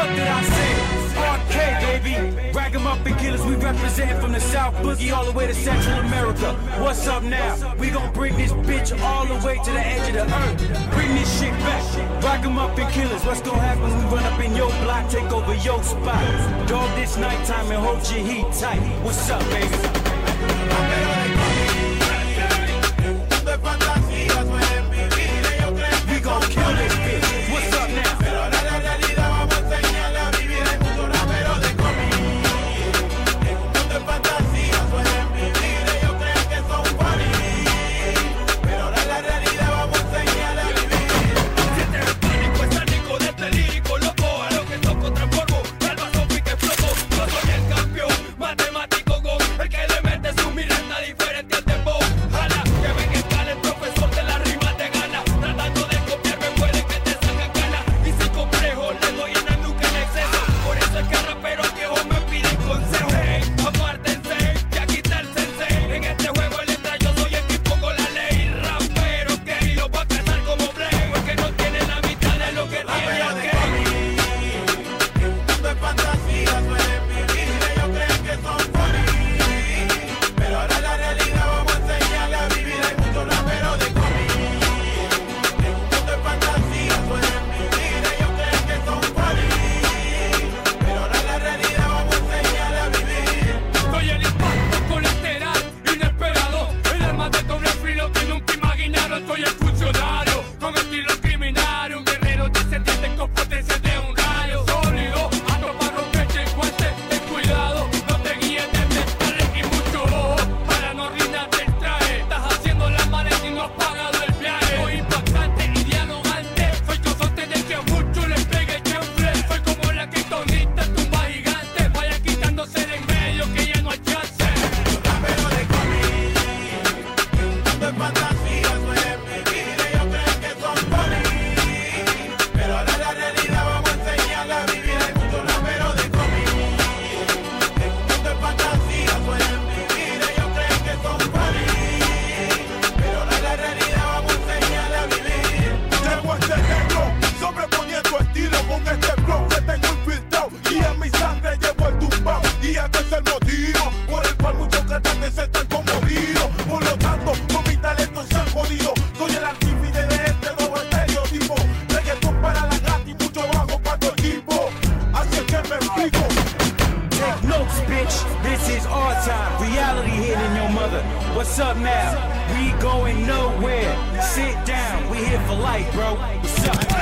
fuck did I say? RK, baby. Rag 'em up and killers, we represent from the South Boogie all the way to Central America. What's up now? We gon' bring this bitch all the way to the edge of the earth. Bring this shit back. Rag 'em up and killers. What's gon' happen when we run up in your block, take over your spot? Dog this nighttime and hold your heat tight. What's up, baby? We gon' kill this bitch. What's up now? What's up now? We going nowhere. Sit down. We here for life, bro. What's up?